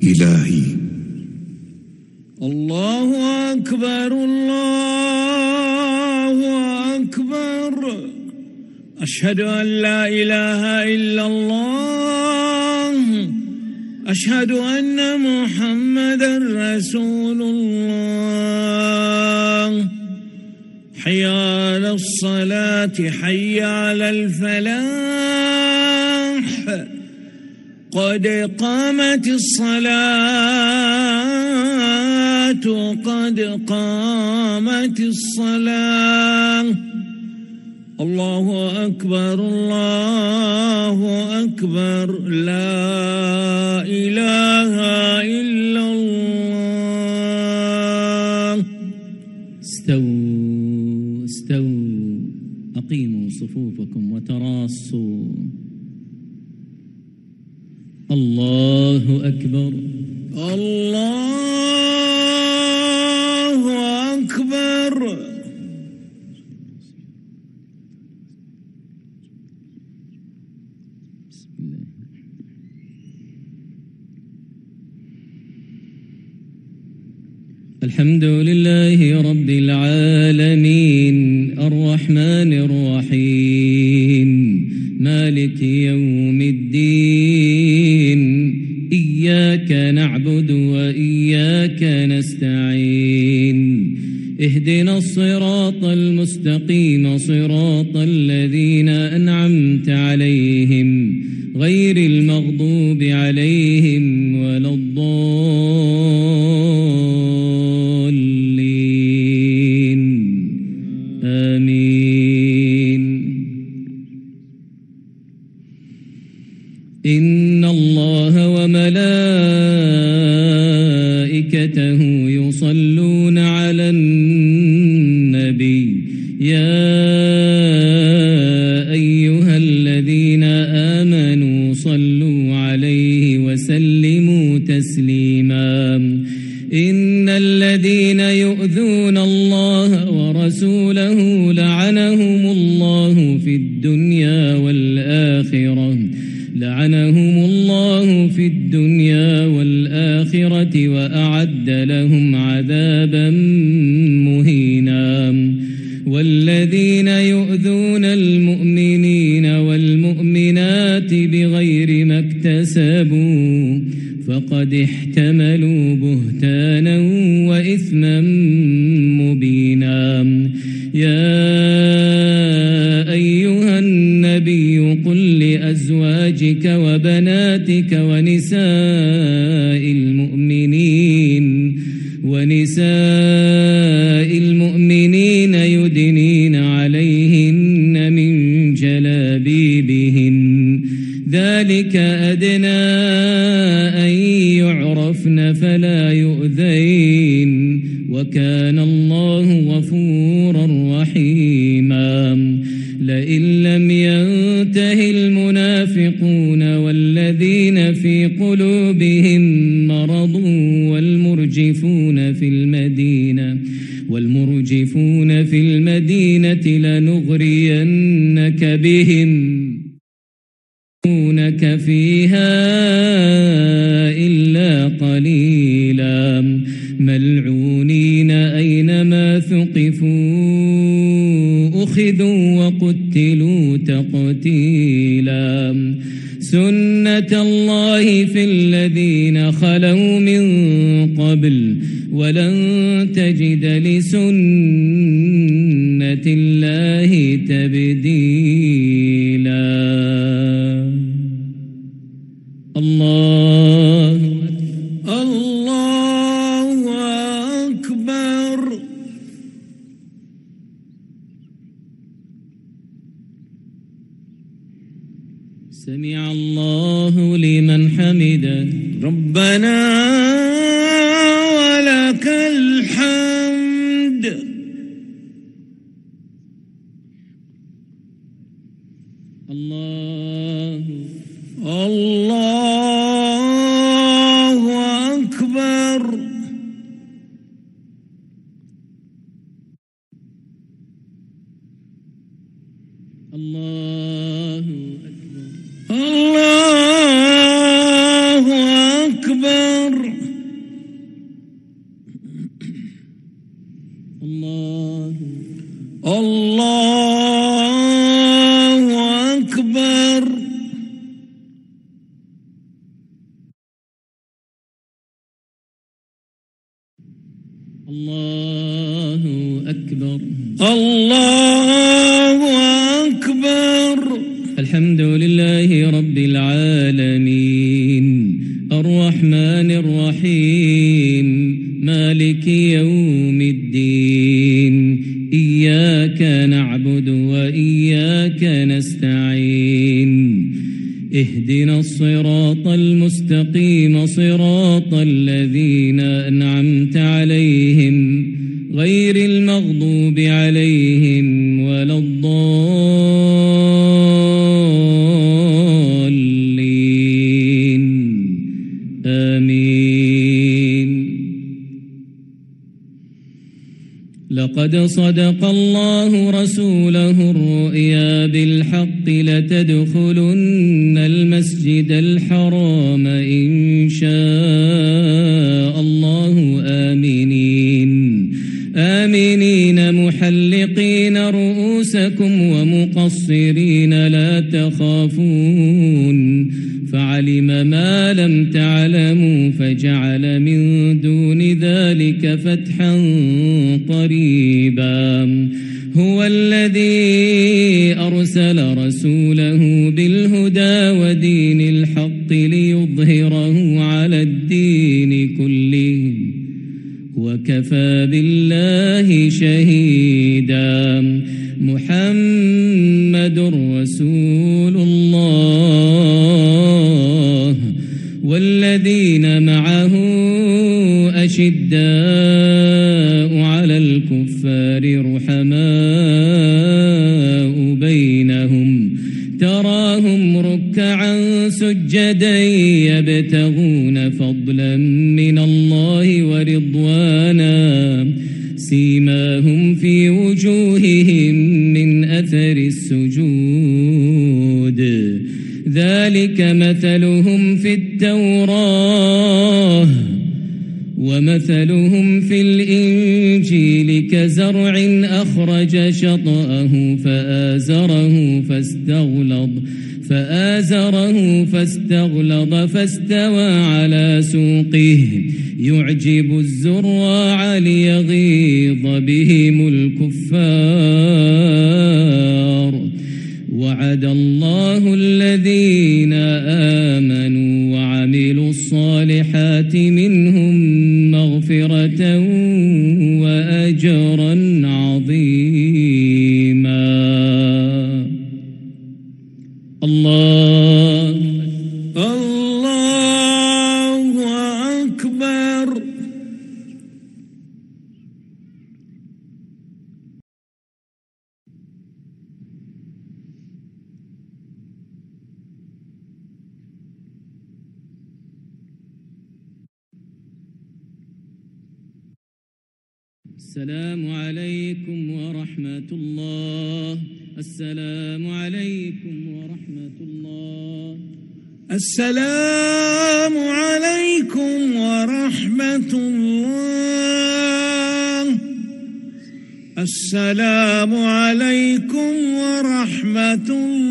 إلهي. الله أكبر الله أكبر. أشهد أن لا إله إلا الله. أشهد أن محمدًا رسول الله. حي على الصلاة حي على الفلاح. قد قامت الصلاة قد قامت الصلاة. الله أكبر الله أكبر. لا إله إلا الله. استووا استووا، أقيموا صفوفكم وتراصوا. الله أكبر الله أكبر. الحمد لله رب العالمين الرحمن الرحيم مالك يوم الدين. إياك نعبد وإياك نستعين. اهدنا الصراط المستقيم صراط الذين أنعمت عليهم غير المغضوب عليهم ولا الضالين. آمين. إن الله وملائكته يصلون على النبي. يا أيها الذين آمنوا صلوا عليه وسلموا تسليما. إن الذين يؤذون الله ورسوله لعنهم الله في الدنيا والآخرة وأعد لهم عذابا مهينا. والذين يؤذون المؤمنين والمؤمنات بغير ما اكتسبوا فقد احتملوا بهتانا وإثما مبينا. يا أيها النبي قل لأزواجك وبناتك ونساء المؤمنين يدنين عليهن من جلابيبهن. ذلك أدنى أن يعرفن فلا يؤذين. وكان الله غفورا رحيما. لئن لم ينته المنافقون والذين في قلوبهم مرض والمرجفون في المدينة لنغرينك بهم يكونك فيها إلا قليلا. ملعونين أينما ثقفوا أخذوا وقتلوا تقتيلا. سنة الله في الذين خلوا من قبل ولن تجد لسنة الله تبديلا. الله أكبر. سمع الله لمن حمده. ربنا ولك الحمد. الله أكبر. الله أكبر. الله أكبر. الله أكبر. الله أكبر. الحمد لله رب العالمين الرحمن الرحيم مالك يوم الدين إياك نعبد وإياك نستعين اهدنا الصراط المستقيم صراط الذين أنعمت عليهم غير المغضوب عليهم ولا الضالين آمين. لقد صدق الله رسوله الرؤيا بالحق لتدخلن المسجد الحرام إن شاء الله آمنين محلقين رؤوسكم ومقصرين لا تخافون فعلم ما لم تعلموا فجعل من دون ذلك فتحا قريبا. هو الذي أرسل رسوله بالهدى ودين الحق ليظهره على الدين كله وكفى بالله شهيدا. محمد رسول الله والذين معه أشداء على الكفار رحماء بينهم تراهم ركعا سجدا يبتغون فضلا من الله ورضوانا سيماهم في وجوههم من أثر السجود ذلك مثلهم في التوراة ومثلهم في الإنجيل كزرع أخرج شطأه فآزره فاستغلظ فاستوى على سوقه يعجب الزراع ليغيظ بهم الكفار. وعد الله الذين آمنوا وعملوا الصالحات منهم مغفرة وأجرا عظيما. الله أكبر. السلام عليكم ورحمة الله. السلام عليكم ورحمة الله. السلام عليكم ورحمة الله. السلام عليكم ورحمة الله.